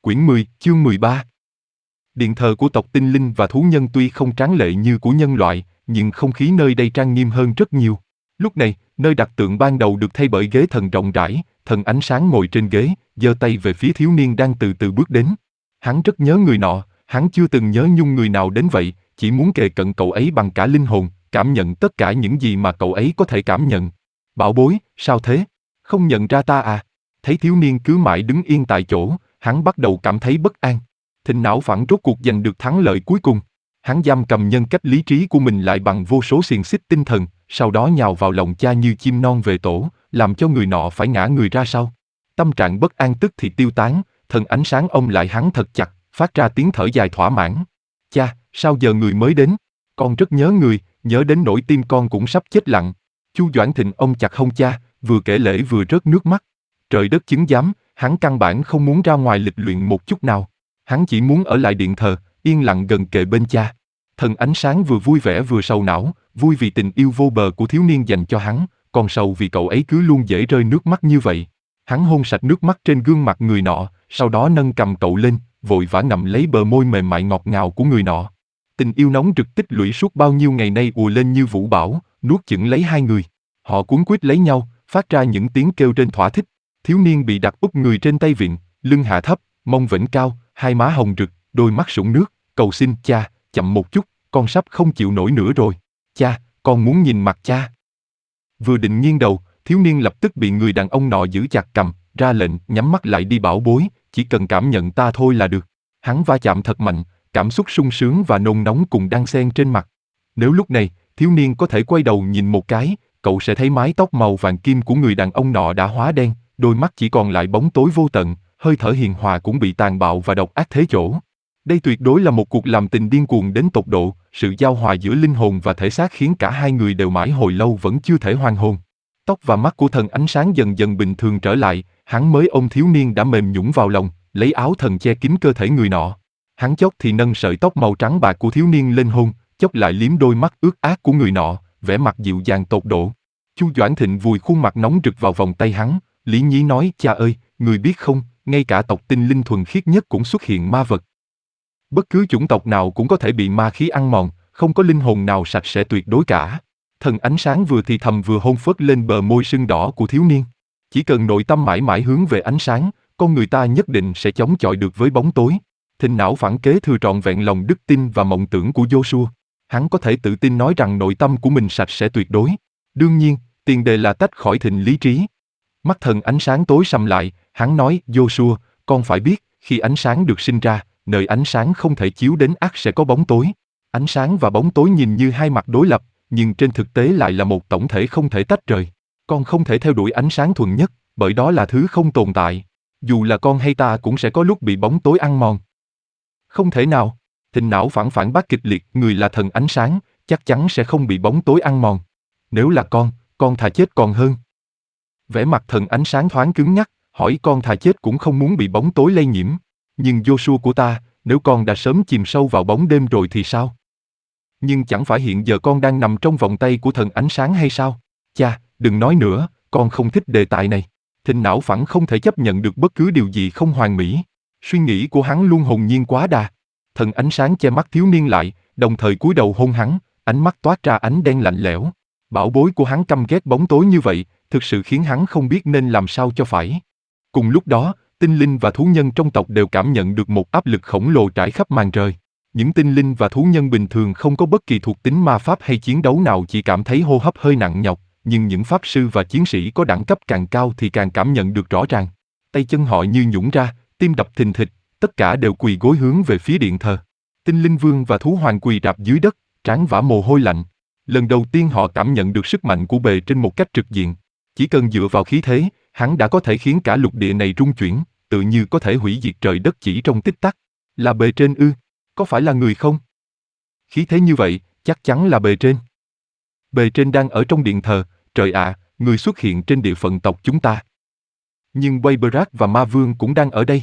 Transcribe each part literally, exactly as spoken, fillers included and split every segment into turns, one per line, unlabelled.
Quyển mười, chương mười ba. Điện thờ của tộc tinh linh và thú nhân tuy không tráng lệ như của nhân loại, nhưng không khí nơi đây trang nghiêm hơn rất nhiều. Lúc này, nơi đặt tượng ban đầu được thay bởi ghế thần rộng rãi, thần ánh sáng ngồi trên ghế, giơ tay về phía thiếu niên đang từ từ bước đến. Hắn rất nhớ người nọ, hắn chưa từng nhớ nhung người nào đến vậy, chỉ muốn kề cận cậu ấy bằng cả linh hồn, cảm nhận tất cả những gì mà cậu ấy có thể cảm nhận. Bảo bối, sao thế? Không nhận ra ta à? Thấy thiếu niên cứ mãi đứng yên tại chỗ, hắn bắt đầu cảm thấy bất an. Thịnh não phản rốt cuộc giành được thắng lợi cuối cùng. Hắn giam cầm nhân cách lý trí của mình lại bằng vô số xiềng xích tinh thần, sau đó nhào vào lòng cha như chim non về tổ, làm cho người nọ phải ngã người ra sau. Tâm trạng bất an tức thì tiêu tán, thần ánh sáng ôm lại hắn thật chặt, phát ra tiếng thở dài thỏa mãn. Cha, sao giờ người mới đến? Con rất nhớ người, nhớ đến nỗi tim con cũng sắp chết lặng. Chu Doãn Thịnh ôm chặt hông cha, vừa kể lể vừa rớt nước mắt. Trời đất chứng giám, hắn căn bản không muốn ra ngoài lịch luyện một chút nào. Hắn chỉ muốn ở lại điện thờ, yên lặng gần kề bên cha. Thần ánh sáng vừa vui vẻ vừa sầu não, vui vì tình yêu vô bờ của thiếu niên dành cho hắn, còn sầu vì cậu ấy cứ luôn dễ rơi nước mắt như vậy. Hắn hôn sạch nước mắt trên gương mặt người nọ, sau đó nâng cầm cậu lên, vội vã ngậm lấy bờ môi mềm mại ngọt ngào của người nọ. Tình yêu nóng rực tích lũy suốt bao nhiêu ngày nay ùa lên như vũ bão, nuốt chửng lấy hai người. Họ cuốn quýt lấy nhau, phát ra những tiếng kêu trên thỏa thích. Thiếu niên bị đặt úp người trên tay vịn, lưng hạ thấp, mông vểnh cao, hai má hồng rực, đôi mắt sũng nước, cầu xin cha, chậm một chút, con sắp không chịu nổi nữa rồi. Cha, con muốn nhìn mặt cha. Vừa định nghiêng đầu, thiếu niên lập tức bị người đàn ông nọ giữ chặt cầm, ra lệnh, nhắm mắt lại đi bảo bối, chỉ cần cảm nhận ta thôi là được. Hắn va chạm thật mạnh, cảm xúc sung sướng và nôn nóng cùng đan xen trên mặt. Nếu lúc này, thiếu niên có thể quay đầu nhìn một cái, cậu sẽ thấy mái tóc màu vàng kim của người đàn ông nọ đã hóa đen, đôi mắt chỉ còn lại bóng tối vô tận, hơi thở hiền hòa cũng bị tàn bạo và độc ác thế chỗ. Đây tuyệt đối là một cuộc làm tình điên cuồng đến tột độ, sự giao hòa giữa linh hồn và thể xác khiến cả hai người đều mãi hồi lâu vẫn chưa thể hoàn hồn. Tóc và mắt của thần ánh sáng dần dần bình thường trở lại, hắn mới ôm thiếu niên đã mềm nhũn vào lòng, lấy áo thần che kín cơ thể người nọ. Hắn chốc thì nâng sợi tóc màu trắng bạc của thiếu niên lên hôn, chốc lại liếm đôi mắt ướt át của người nọ, vẻ mặt dịu dàng tột độ. Chu Doãn Thịnh vùi khuôn mặt nóng rực vào vòng tay hắn, lý nhí nói: cha ơi, người biết không, ngay cả tộc tinh linh thuần khiết nhất cũng xuất hiện ma vật. Bất cứ chủng tộc nào cũng có thể bị ma khí ăn mòn, không có linh hồn nào sạch sẽ tuyệt đối cả. Thần ánh sáng vừa thì thầm vừa hôn phớt lên bờ môi sưng đỏ của thiếu niên. Chỉ cần nội tâm mãi mãi hướng về ánh sáng, con người ta nhất định sẽ chống chọi được với bóng tối. Thịnh não phản kế thừa trọn vẹn lòng đức tin và mộng tưởng của Joshua. Hắn có thể tự tin nói rằng nội tâm của mình sạch sẽ tuyệt đối. Đương nhiên, tiền đề là tách khỏi thịnh lý trí. Mắt thần ánh sáng tối sầm lại, hắn nói: Joshua, con phải biết, khi ánh sáng được sinh ra, nơi ánh sáng không thể chiếu đến ắt sẽ có bóng tối. Ánh sáng và bóng tối nhìn như hai mặt đối lập, nhưng trên thực tế lại là một tổng thể không thể tách rời. Con không thể theo đuổi ánh sáng thuần nhất, bởi đó là thứ không tồn tại. Dù là con hay ta cũng sẽ có lúc bị bóng tối ăn mòn. Không thể nào. Thịnh não phản phản bác kịch liệt, người là thần ánh sáng, chắc chắn sẽ không bị bóng tối ăn mòn. Nếu là con, con thà chết còn hơn. Vẻ mặt thần ánh sáng thoáng cứng nhắc, hỏi: con thà chết cũng không muốn bị bóng tối lây nhiễm. Nhưng Joshua của ta, nếu con đã sớm chìm sâu vào bóng đêm rồi thì sao? Nhưng chẳng phải hiện giờ con đang nằm trong vòng tay của thần ánh sáng hay sao? Cha, đừng nói nữa, con không thích đề tài này. Thịnh não phẳng không thể chấp nhận được bất cứ điều gì không hoàn mỹ. Suy nghĩ của hắn luôn hồn nhiên quá đà. Thần ánh sáng che mắt thiếu niên lại, đồng thời cúi đầu hôn hắn, ánh mắt toát ra ánh đen lạnh lẽo. Bảo bối của hắn căm ghét bóng tối như vậy, thực sự khiến hắn không biết nên làm sao cho phải. Cùng lúc đó, tinh linh và thú nhân trong tộc đều cảm nhận được một áp lực khổng lồ trải khắp màn trời. Những tinh linh và thú nhân bình thường không có bất kỳ thuộc tính ma pháp hay chiến đấu nào chỉ cảm thấy hô hấp hơi nặng nhọc, nhưng những pháp sư và chiến sĩ có đẳng cấp càng cao thì càng cảm nhận được rõ ràng. Tay chân họ như nhũn ra, tim đập thình thịch, tất cả đều quỳ gối hướng về phía điện thờ. Tinh linh vương và thú hoàng quỳ rạp dưới đất, trán vã mồ hôi lạnh. Lần đầu tiên họ cảm nhận được sức mạnh của bề trên một cách trực diện. Chỉ cần dựa vào khí thế, hắn đã có thể khiến cả lục địa này rung chuyển, tự như có thể hủy diệt trời đất chỉ trong tích tắc. Là bề trên ư? Có phải là người không? Khí thế như vậy, chắc chắn là bề trên. Bề trên đang ở trong điện thờ, trời ạ, người xuất hiện trên địa phận tộc chúng ta. Nhưng Wayberac và Ma Vương cũng đang ở đây.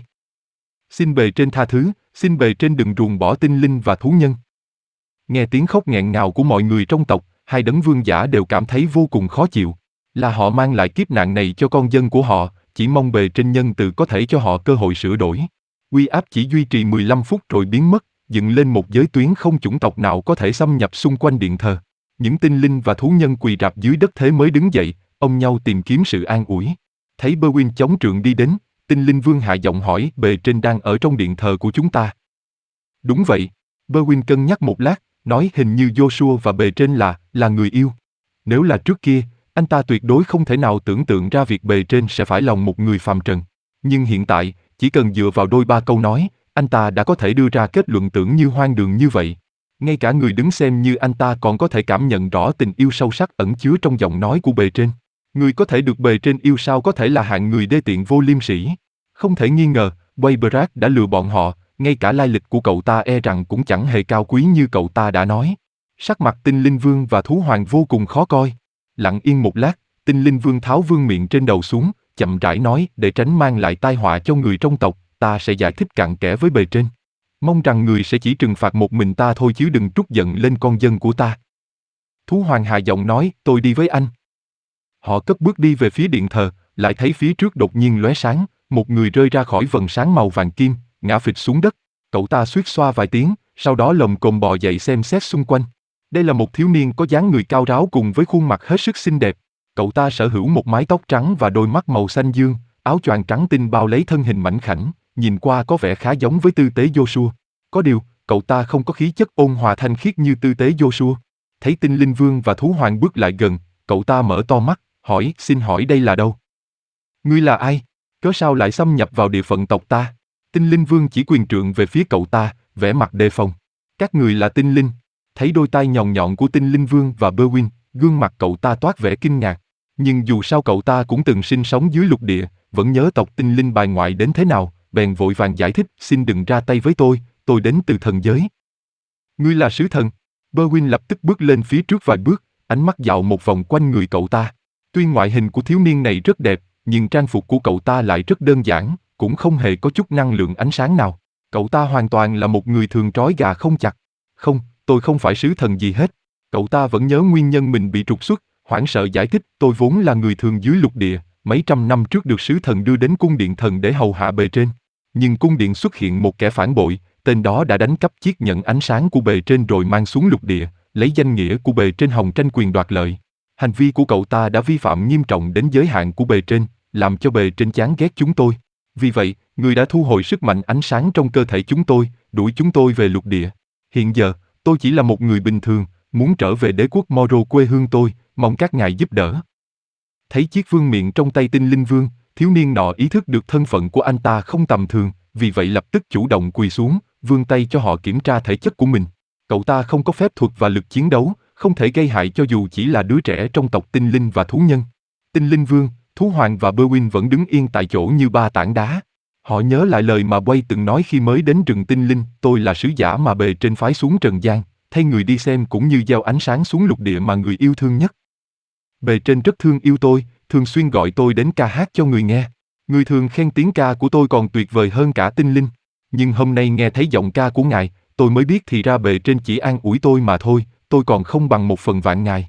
Xin bề trên tha thứ, xin bề trên đừng ruồng bỏ tinh linh và thú nhân. Nghe tiếng khóc nghẹn ngào của mọi người trong tộc, hai đấng vương giả đều cảm thấy vô cùng khó chịu. Là họ mang lại kiếp nạn này cho con dân của họ, chỉ mong bề trên nhân từ có thể cho họ cơ hội sửa đổi. Uy áp chỉ duy trì mười lăm phút rồi biến mất, dựng lên một giới tuyến không chủng tộc nào có thể xâm nhập xung quanh điện thờ. Những tinh linh và thú nhân quỳ rạp dưới đất thế mới đứng dậy, ôm nhau tìm kiếm sự an ủi. Thấy Berwin chống trượng đi đến, tinh linh vương hạ giọng hỏi bề trên đang ở trong điện thờ của chúng ta. Đúng vậy. Berwin cân nhắc một lát, nói hình như Joshua và bề trên là, là người yêu. Nếu là trước kia, anh ta tuyệt đối không thể nào tưởng tượng ra việc bề trên sẽ phải lòng một người phàm trần. Nhưng hiện tại, chỉ cần dựa vào đôi ba câu nói, anh ta đã có thể đưa ra kết luận tưởng như hoang đường như vậy. Ngay cả người đứng xem như anh ta còn có thể cảm nhận rõ tình yêu sâu sắc ẩn chứa trong giọng nói của bề trên. Người có thể được bề trên yêu sao có thể là hạng người đê tiện vô liêm sỉ. Không thể nghi ngờ, Waybrad đã lừa bọn họ, ngay cả lai lịch của cậu ta e rằng cũng chẳng hề cao quý như cậu ta đã nói. Sắc mặt tinh linh vương và thú hoàng vô cùng khó coi. Lặng yên một lát, tinh linh vương tháo vương miệng trên đầu xuống, chậm rãi nói để tránh mang lại tai họa cho người trong tộc, ta sẽ giải thích cặn kẽ với bề trên. Mong rằng người sẽ chỉ trừng phạt một mình ta thôi chứ đừng trút giận lên con dân của ta. Thú hoàng hạ giọng nói, tôi đi với anh. Họ cất bước đi về phía điện thờ, lại thấy phía trước đột nhiên lóe sáng, một người rơi ra khỏi vầng sáng màu vàng kim, ngã phịch xuống đất. Cậu ta suýt xoa vài tiếng, sau đó lồm cồm bò dậy xem xét xung quanh. Đây là một thiếu niên có dáng người cao ráo cùng với khuôn mặt hết sức xinh đẹp. Cậu ta sở hữu một mái tóc trắng và đôi mắt màu xanh dương, áo choàng trắng tinh bao lấy thân hình mảnh khảnh, nhìn qua có vẻ khá giống với tư tế Joshua. Có điều, cậu ta không có khí chất ôn hòa thanh khiết như tư tế Joshua. Thấy tinh linh vương và thú hoàng bước lại gần, cậu ta mở to mắt, hỏi, xin hỏi đây là đâu? Ngươi là ai? Cớ sao lại xâm nhập vào địa phận tộc ta? Tinh linh vương chỉ quyền trượng về phía cậu ta, vẻ mặt đề phòng. Các người là tinh linh. Thấy đôi tai nhọn nhọn của tinh linh vương và Berwin, gương mặt cậu ta toát vẻ kinh ngạc. Nhưng dù sao cậu ta cũng từng sinh sống dưới lục địa, vẫn nhớ tộc tinh linh bài ngoại đến thế nào, bèn vội vàng giải thích, xin đừng ra tay với tôi, tôi đến từ thần giới. Ngươi là sứ thần. Berwin lập tức bước lên phía trước vài bước, ánh mắt dạo một vòng quanh người cậu ta. Tuy ngoại hình của thiếu niên này rất đẹp, nhưng trang phục của cậu ta lại rất đơn giản, cũng không hề có chút năng lượng ánh sáng nào. Cậu ta hoàn toàn là một người thường trói gà không chặt. Không, tôi không phải sứ thần gì hết. Cậu ta vẫn nhớ nguyên nhân mình bị trục xuất, hoảng sợ giải thích, tôi vốn là người thường dưới lục địa, mấy trăm năm trước được sứ thần đưa đến cung điện thần để hầu hạ bề trên. Nhưng cung điện xuất hiện một kẻ phản bội, tên đó đã đánh cắp chiếc nhẫn ánh sáng của bề trên rồi mang xuống lục địa, lấy danh nghĩa của bề trên hòng tranh quyền đoạt lợi. Hành vi của cậu ta đã vi phạm nghiêm trọng đến giới hạn của bề trên, làm cho bề trên chán ghét chúng tôi. Vì vậy, người đã thu hồi sức mạnh ánh sáng trong cơ thể chúng tôi, đuổi chúng tôi về lục địa. Hiện giờ, tôi chỉ là một người bình thường, muốn trở về đế quốc Moro quê hương tôi, mong các ngài giúp đỡ. Thấy chiếc vương miện trong tay tinh linh vương, thiếu niên nọ ý thức được thân phận của anh ta không tầm thường, vì vậy lập tức chủ động quỳ xuống, vươn tay cho họ kiểm tra thể chất của mình. Cậu ta không có phép thuật và lực chiến đấu, không thể gây hại cho dù chỉ là đứa trẻ trong tộc tinh linh và thú nhân. Tinh linh vương, thú hoàng và Berwin vẫn đứng yên tại chỗ như ba tảng đá. Họ nhớ lại lời mà Way từng nói khi mới đến rừng tinh linh, tôi là sứ giả mà bề trên phái xuống trần gian, thay người đi xem cũng như gieo ánh sáng xuống lục địa mà người yêu thương nhất. Bề trên rất thương yêu tôi, thường xuyên gọi tôi đến ca hát cho người nghe. Người thường khen tiếng ca của tôi còn tuyệt vời hơn cả tinh linh. Nhưng hôm nay nghe thấy giọng ca của ngài, tôi mới biết thì ra bề trên chỉ an ủi tôi mà thôi, tôi còn không bằng một phần vạn ngài.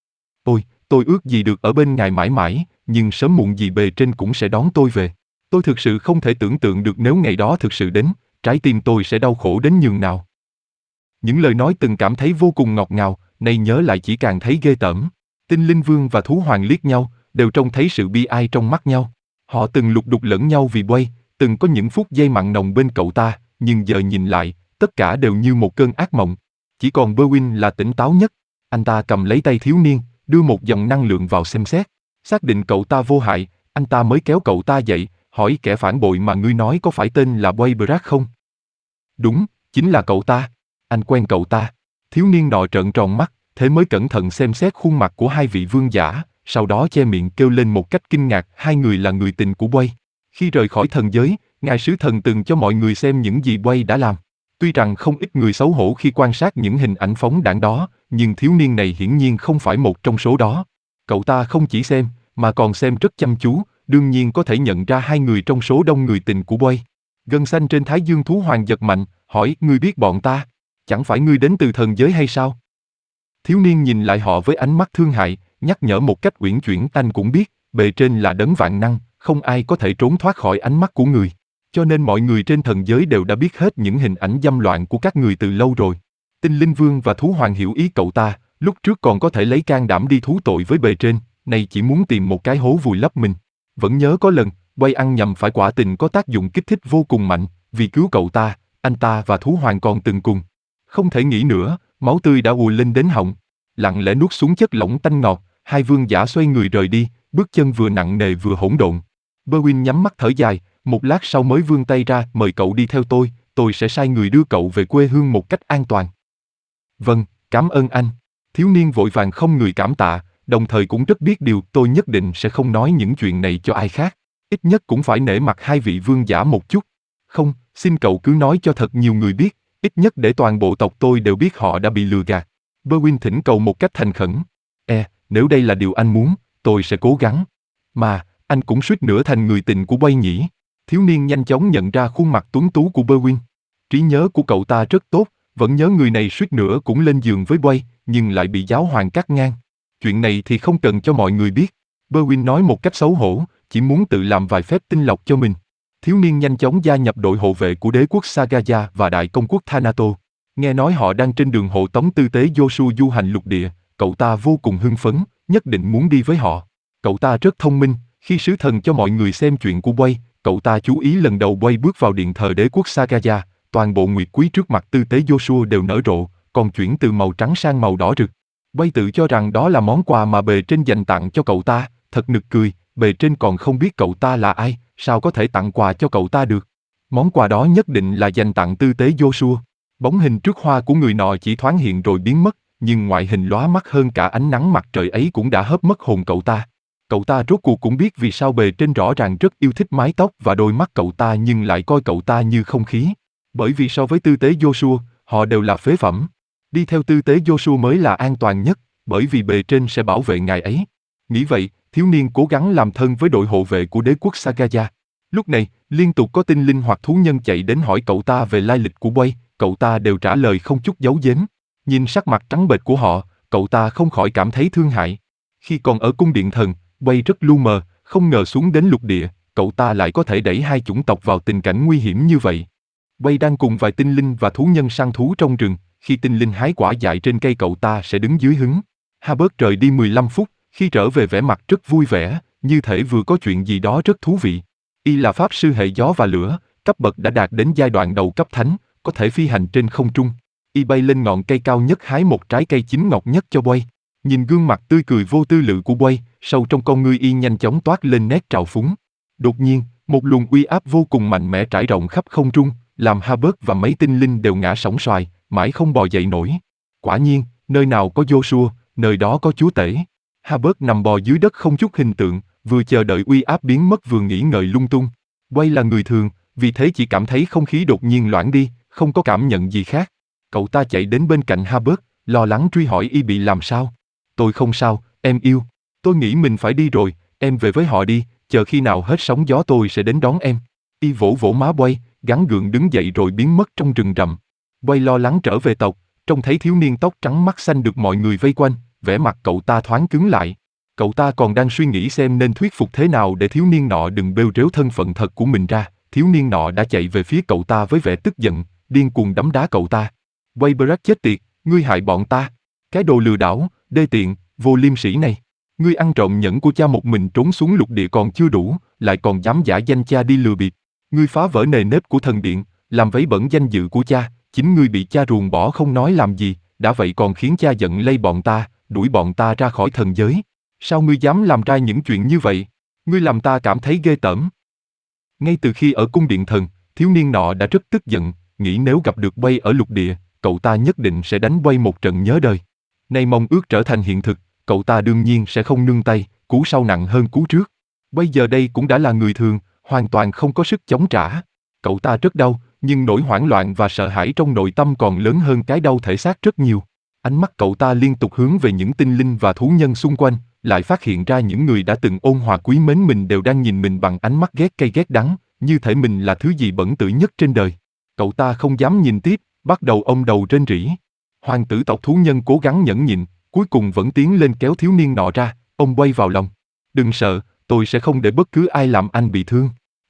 Ôi, tôi ước gì được ở bên ngài mãi mãi, nhưng sớm muộn gì bề trên cũng sẽ đón tôi về. Tôi thực sự không thể tưởng tượng được nếu ngày đó thực sự đến, trái tim tôi sẽ đau khổ đến nhường nào. Những lời nói từng cảm thấy vô cùng ngọt ngào, nay nhớ lại chỉ càng thấy ghê tởm. Tinh linh vương và thú hoàng liếc nhau, đều trông thấy sự bi ai trong mắt nhau. Họ từng lục đục lẫn nhau vì Way, từng có những phút giây mặn nồng bên cậu ta, nhưng giờ nhìn lại, tất cả đều như một cơn ác mộng. Chỉ còn Berwin là tỉnh táo nhất. Anh ta cầm lấy tay thiếu niên, đưa một dòng năng lượng vào xem xét. Xác định cậu ta vô hại, anh ta mới kéo cậu ta dậy, hỏi kẻ phản bội mà ngươi nói có phải tên là Waybrad không? Đúng, chính là cậu ta. Anh quen cậu ta. Thiếu niên nọ trợn tròn mắt, thế mới cẩn thận xem xét khuôn mặt của hai vị vương giả, sau đó che miệng kêu lên một cách kinh ngạc, hai người là người tình của Way. Khi rời khỏi thần giới, ngài sứ thần từng cho mọi người xem những gì Way đã làm. Tuy rằng không ít người xấu hổ khi quan sát những hình ảnh phóng đãng đó, nhưng thiếu niên này hiển nhiên không phải một trong số đó. Cậu ta không chỉ xem, mà còn xem rất chăm chú, đương nhiên có thể nhận ra hai người trong số đông người tình của Way. Gân xanh trên thái dương thú hoàng giật mạnh, hỏi, ngươi biết bọn ta? Chẳng phải ngươi đến từ thần giới hay sao? Thiếu niên nhìn lại họ với ánh mắt thương hại, nhắc nhở một cách uyển chuyển, anh cũng biết, bề trên là đấng vạn năng, không ai có thể trốn thoát khỏi ánh mắt của người. Cho nên mọi người trên thần giới đều đã biết hết những hình ảnh dâm loạn của các người từ lâu rồi. Tinh Linh Vương và Thú Hoàng hiểu ý cậu ta, lúc trước còn có thể lấy can đảm đi thú tội với bề trên, nay chỉ muốn tìm một cái hố vùi lấp mình. Vẫn nhớ có lần, Quay ăn nhầm phải quả tình có tác dụng kích thích vô cùng mạnh, vì cứu cậu ta, anh ta và Thú Hoàng còn từng cùng. Không thể nghĩ nữa, máu tươi đã ùa lên đến họng. Lặng lẽ nuốt xuống chất lỏng tanh ngọt, hai vương giả xoay người rời đi, bước chân vừa nặng nề vừa hỗn độn. Berwin nhắm mắt thở dài, một lát sau mới vươn tay ra, mời cậu đi theo tôi, tôi sẽ sai người đưa cậu về quê hương một cách an toàn. Vâng, cảm ơn anh. Thiếu niên vội vàng không người cảm tạ, đồng thời cũng rất biết điều, tôi nhất định sẽ không nói những chuyện này cho ai khác. Ít nhất cũng phải nể mặt hai vị vương giả một chút. Không, xin cậu cứ nói cho thật nhiều người biết, ít nhất để toàn bộ tộc tôi đều biết họ đã bị lừa gạt. Berwin thỉnh cầu một cách thành khẩn. E, nếu đây là điều anh muốn, tôi sẽ cố gắng. Mà, anh cũng suýt nữa thành người tình của Quay nhỉ? Thiếu niên nhanh chóng nhận ra khuôn mặt tuấn tú của Berwin. Trí nhớ của cậu ta rất tốt, vẫn nhớ người này suýt nữa cũng lên giường với Quay, nhưng lại bị giáo hoàng cắt ngang. Chuyện này thì không cần cho mọi người biết. Berwin nói một cách xấu hổ, chỉ muốn tự làm vài phép tinh lọc cho mình. Thiếu niên nhanh chóng gia nhập đội hộ vệ của đế quốc Sagaya và đại công quốc Thanato. Nghe nói họ đang trên đường hộ tống tư tế Yosu du hành lục địa, cậu ta vô cùng hưng phấn, nhất định muốn đi với họ. Cậu ta rất thông minh, khi sứ thần cho mọi người xem chuyện của Quay, cậu ta chú ý lần đầu Quay bước vào điện thờ đế quốc Sagaya, toàn bộ nguyệt quý trước mặt tư tế Yosu đều nở rộ, còn chuyển từ màu trắng sang màu đỏ rực. Quay tự cho rằng đó là món quà mà bề trên dành tặng cho cậu ta, thật nực cười, bề trên còn không biết cậu ta là ai, sao có thể tặng quà cho cậu ta được. Món quà đó nhất định là dành tặng tư tế Joshua. Bóng hình trước hoa của người nọ chỉ thoáng hiện rồi biến mất, nhưng ngoại hình lóa mắt hơn cả ánh nắng mặt trời ấy cũng đã hớp mất hồn cậu ta. Cậu ta rốt cuộc cũng biết vì sao bề trên rõ ràng rất yêu thích mái tóc và đôi mắt cậu ta nhưng lại coi cậu ta như không khí. Bởi vì so với tư tế Joshua, họ đều là phế phẩm. Đi theo tư tế Joshua mới là an toàn nhất, bởi vì bề trên sẽ bảo vệ ngài ấy. Nghĩ vậy, thiếu niên cố gắng làm thân với đội hộ vệ của đế quốc Sagaya. Lúc này, liên tục có tinh linh hoặc thú nhân chạy đến hỏi cậu ta về lai lịch của Quay, cậu ta đều trả lời không chút giấu giếm. Nhìn sắc mặt trắng bệch của họ, cậu ta không khỏi cảm thấy thương hại. Khi còn ở cung điện thần, Quay rất lu mờ, không ngờ xuống đến lục địa, cậu ta lại có thể đẩy hai chủng tộc vào tình cảnh nguy hiểm như vậy. Quay đang cùng vài tinh linh và thú nhân săn thú trong rừng, khi tinh linh hái quả dại trên cây cậu ta sẽ đứng dưới hứng. Herbert rời đi mười lăm phút, khi trở về vẻ mặt rất vui vẻ, như thể vừa có chuyện gì đó rất thú vị. Y là pháp sư hệ gió và lửa, cấp bậc đã đạt đến giai đoạn đầu cấp thánh, có thể phi hành trên không trung. Y bay lên ngọn cây cao nhất hái một trái cây chín ngọt nhất cho Quay. Nhìn gương mặt tươi cười vô tư lự của Quay, sâu trong con ngươi Y nhanh chóng toát lên nét trào phúng. Đột nhiên, một luồng uy áp vô cùng mạnh mẽ trải rộng khắp không trung, làm Herbert và mấy tinh linh đều ngã sóng xoài, mãi không bò dậy nổi. Quả nhiên, nơi nào có Joshua, nơi đó có chúa tể. Herbert nằm bò dưới đất không chút hình tượng, vừa chờ đợi uy áp biến mất vừa nghĩ ngợi lung tung. Quay là người thường, vì thế chỉ cảm thấy không khí đột nhiên loãng đi, không có cảm nhận gì khác. Cậu ta chạy đến bên cạnh Herbert, lo lắng truy hỏi Y bị làm sao. Tôi không sao, em yêu. Tôi nghĩ mình phải đi rồi, em về với họ đi, chờ khi nào hết sóng gió tôi sẽ đến đón em. Y vỗ vỗ má Quay, gắng gượng đứng dậy rồi biến mất trong rừng rậm. Quay lo lắng trở về tộc, trông thấy thiếu niên tóc trắng mắt xanh được mọi người vây quanh, vẻ mặt cậu ta thoáng cứng lại. Cậu ta còn đang suy nghĩ xem nên thuyết phục thế nào để thiếu niên nọ đừng bêu rếu thân phận thật của mình ra. Thiếu niên nọ đã chạy về phía cậu ta với vẻ tức giận, điên cuồng đấm đá cậu ta. Quay Brack chết tiệt, ngươi hại bọn ta. Cái đồ lừa đảo, đê tiện, vô liêm sỉ này. Ngươi ăn trộm nhẫn của cha một mình trốn xuống lục địa còn chưa đủ, lại còn dám giả danh cha đi lừa bịp. Ngươi phá vỡ nề nếp của thần điện, làm vấy bẩn danh dự của cha, chính ngươi bị cha ruồng bỏ không nói làm gì, đã vậy còn khiến cha giận lây bọn ta, đuổi bọn ta ra khỏi thần giới. Sao ngươi dám làm ra những chuyện như vậy? Ngươi làm ta cảm thấy ghê tởm. Ngay từ khi ở cung điện thần, thiếu niên nọ đã rất tức giận, nghĩ nếu gặp được Quay ở lục địa, cậu ta nhất định sẽ đánh Quay một trận nhớ đời. Nay mong ước trở thành hiện thực, cậu ta đương nhiên sẽ không nương tay, cú sau nặng hơn cú trước. Bây giờ đây cũng đã là người thường, hoàn toàn không có sức chống trả. Cậu ta rất đau, nhưng nỗi hoảng loạn và sợ hãi trong nội tâm còn lớn hơn cái đau thể xác rất nhiều. Ánh mắt cậu ta liên tục hướng về những tinh linh và thú nhân xung quanh, lại phát hiện ra những người đã từng ôn hòa quý mến mình đều đang nhìn mình bằng ánh mắt ghét cay ghét đắng, như thể mình là thứ gì bẩn thỉu nhất trên đời. Cậu ta không dám nhìn tiếp, bắt đầu ôm đầu rên rỉ. Hoàng tử tộc thú nhân cố gắng nhẫn nhịn, cuối cùng vẫn tiến lên kéo thiếu niên nọ ra, ôm Quay vào lòng. Đừng sợ, tôi sẽ không để bất cứ ai làm anh bị thương.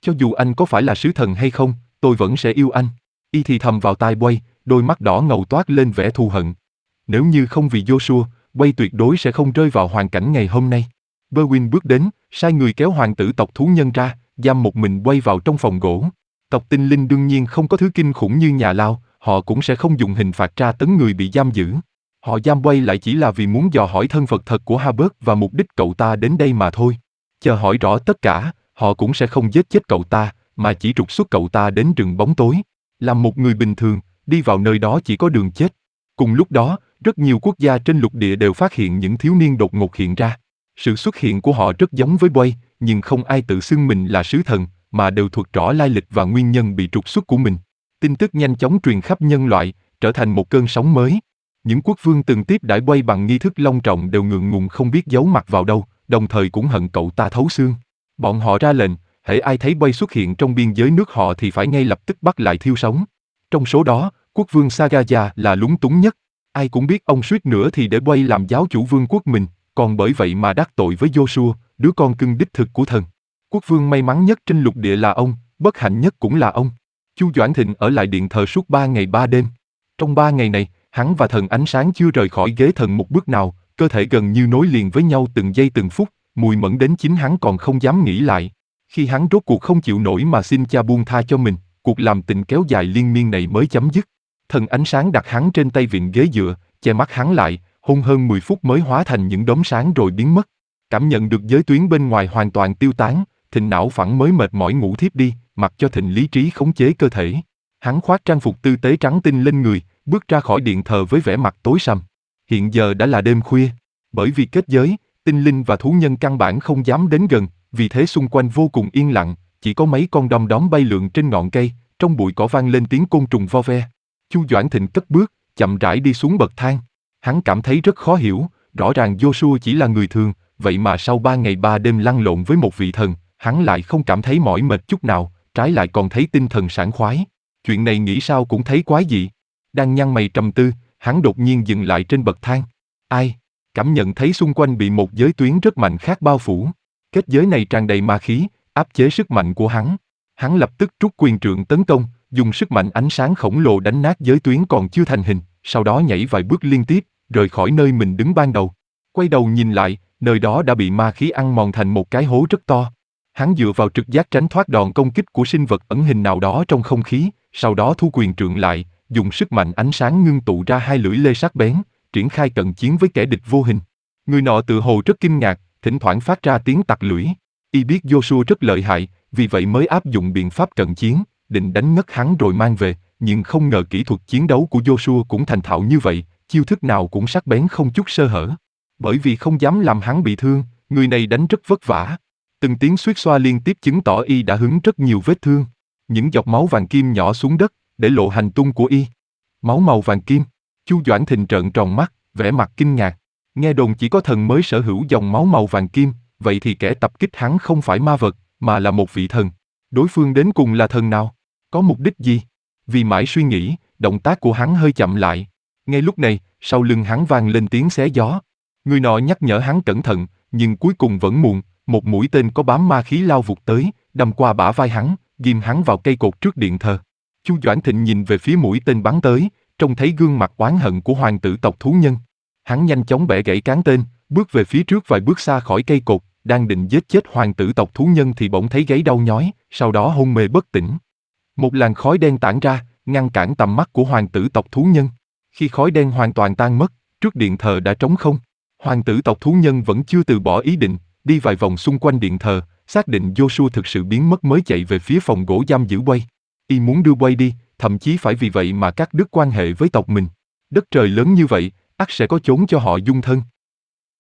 Cho dù anh có phải là sứ thần hay không, tôi vẫn sẽ yêu anh. Y thì thầm vào tai Quay, đôi mắt đỏ ngầu toát lên vẻ thù hận. Nếu như không vì Joshua, Quay tuyệt đối sẽ không rơi vào hoàn cảnh ngày hôm nay. Berwin bước đến, sai người kéo hoàng tử tộc thú nhân ra, giam một mình Quay vào trong phòng gỗ. Tộc tinh linh đương nhiên không có thứ kinh khủng như nhà Lao, họ cũng sẽ không dùng hình phạt tra tấn người bị giam giữ. Họ giam Quay lại chỉ là vì muốn dò hỏi thân phận thật của Harbert và mục đích cậu ta đến đây mà thôi. Chờ hỏi rõ tất cả, họ cũng sẽ không giết chết cậu ta, mà chỉ trục xuất cậu ta đến rừng bóng tối. Làm một người bình thường, đi vào nơi đó chỉ có đường chết. Cùng lúc đó, rất nhiều quốc gia trên lục địa đều phát hiện những thiếu niên đột ngột hiện ra. Sự xuất hiện của họ rất giống với Quay, nhưng không ai tự xưng mình là sứ thần, mà đều thuật rõ lai lịch và nguyên nhân bị trục xuất của mình. Tin tức nhanh chóng truyền khắp nhân loại, trở thành một cơn sóng mới. Những quốc vương từng tiếp đãi Quay bằng nghi thức long trọng đều ngượng ngùng không biết giấu mặt vào đâu, đồng thời cũng hận cậu ta thấu xương. Bọn họ ra lệnh, hễ ai thấy Quay xuất hiện trong biên giới nước họ thì phải ngay lập tức bắt lại thiêu sống. Trong số đó, quốc vương Sagaya là lúng túng nhất. Ai cũng biết ông suýt nữa thì để Quay làm giáo chủ vương quốc mình, còn bởi vậy mà đắc tội với Joshua, đứa con cưng đích thực của thần. Quốc vương may mắn nhất trên lục địa là ông, bất hạnh nhất cũng là ông. Chu Doãn Thịnh ở lại điện thờ suốt ba ngày ba đêm. Trong ba ngày này, hắn và thần ánh sáng chưa rời khỏi ghế thần một bước nào, cơ thể gần như nối liền với nhau từng giây từng phút, mùi mẫn đến chính hắn còn không dám nghĩ lại. Khi hắn rốt cuộc không chịu nổi mà xin cha buông tha cho mình, cuộc làm tình kéo dài liên miên này mới chấm dứt. Thần ánh sáng đặt hắn trên tay vịn ghế dựa, che mắt hắn lại, hôn hơn mười phút mới hóa thành những đốm sáng rồi biến mất. Cảm nhận được giới tuyến bên ngoài hoàn toàn tiêu tán, Thịnh não phẳng mới mệt mỏi ngủ thiếp đi, mặc cho Thịnh lý trí khống chế cơ thể. Hắn khoác trang phục tư tế trắng tinh lên người, bước ra khỏi điện thờ với vẻ mặt tối sầm. Hiện giờ đã là đêm khuya. Bởi vì kết giới, tinh linh và thú nhân căn bản không dám đến gần, vì thế xung quanh vô cùng yên lặng, chỉ có mấy con đom đóm bay lượn trên ngọn cây, trong bụi cỏ vang lên tiếng côn trùng vo ve. Chu Doãn Thịnh cất bước, chậm rãi đi xuống bậc thang. Hắn cảm thấy rất khó hiểu, rõ ràng Joshua chỉ là người thường, vậy mà sau ba ngày ba đêm lăn lộn với một vị thần, hắn lại không cảm thấy mỏi mệt chút nào, trái lại còn thấy tinh thần sảng khoái. Chuyện này nghĩ sao cũng thấy quái dị. Đang nhăn mày trầm tư, hắn đột nhiên dừng lại trên bậc thang. Ai? Cảm nhận thấy xung quanh bị một giới tuyến rất mạnh khác bao phủ. Kết giới này tràn đầy ma khí, áp chế sức mạnh của hắn. Hắn lập tức rút quyền trượng tấn công, dùng sức mạnh ánh sáng khổng lồ đánh nát giới tuyến còn chưa thành hình, sau đó nhảy vài bước liên tiếp, rời khỏi nơi mình đứng ban đầu. Quay đầu nhìn lại, nơi đó đã bị ma khí ăn mòn thành một cái hố rất to. Hắn dựa vào trực giác tránh thoát đòn công kích của sinh vật ẩn hình nào đó trong không khí, sau đó thu quyền trượng lại, dùng sức mạnh ánh sáng ngưng tụ ra hai lưỡi lê sắc bén, triển khai cận chiến với kẻ địch vô hình. Người nọ tự hồ rất kinh ngạc, thỉnh thoảng phát ra tiếng tặc lưỡi. Y biết Joshua rất lợi hại, vì vậy mới áp dụng biện pháp cận chiến, định đánh ngất hắn rồi mang về, nhưng không ngờ kỹ thuật chiến đấu của Joshua cũng thành thạo như vậy, chiêu thức nào cũng sắc bén không chút sơ hở. Bởi vì không dám làm hắn bị thương, người này đánh rất vất vả. Từng tiếng xuýt xoa liên tiếp chứng tỏ y đã hứng rất nhiều vết thương. Những giọt máu vàng kim nhỏ xuống đất, để lộ hành tung của y. Máu màu vàng kim. Chu Doãn Thịnh trợn tròn mắt, vẻ mặt kinh ngạc. Nghe đồn chỉ có thần mới sở hữu dòng máu màu vàng kim, vậy thì kẻ tập kích hắn không phải ma vật, mà là một vị thần. Đối phương đến cùng là thần nào? Có mục đích gì? Vì mãi suy nghĩ, động tác của hắn hơi chậm lại. Ngay lúc này, sau lưng hắn vang lên tiếng xé gió. Người nọ nhắc nhở hắn cẩn thận, nhưng cuối cùng vẫn muộn, một mũi tên có bám ma khí lao vụt tới, đâm qua bả vai hắn, ghim hắn vào cây cột trước điện thờ. Chu Doãn Thịnh nhìn về phía mũi tên bắn tới, trông thấy gương mặt oán hận của hoàng tử tộc thú nhân. Hắn nhanh chóng bẻ gãy cán tên, bước về phía trước vài bước xa khỏi cây cột, đang định giết chết hoàng tử tộc thú nhân thì bỗng thấy gáy đau nhói, sau đó hôn mê bất tỉnh. Một làn khói đen tản ra, ngăn cản tầm mắt của hoàng tử tộc thú nhân. Khi khói đen hoàn toàn tan mất, trước điện thờ đã trống không. Hoàng tử tộc thú nhân vẫn chưa từ bỏ ý định, đi vài vòng xung quanh điện thờ, xác định Joshua thực sự biến mất mới chạy về phía phòng gỗ giam giữ Quay. Y muốn đưa Quay đi, thậm chí phải vì vậy mà cắt đứt quan hệ với tộc mình. Đất trời lớn như vậy, ắt sẽ có chốn cho họ dung thân.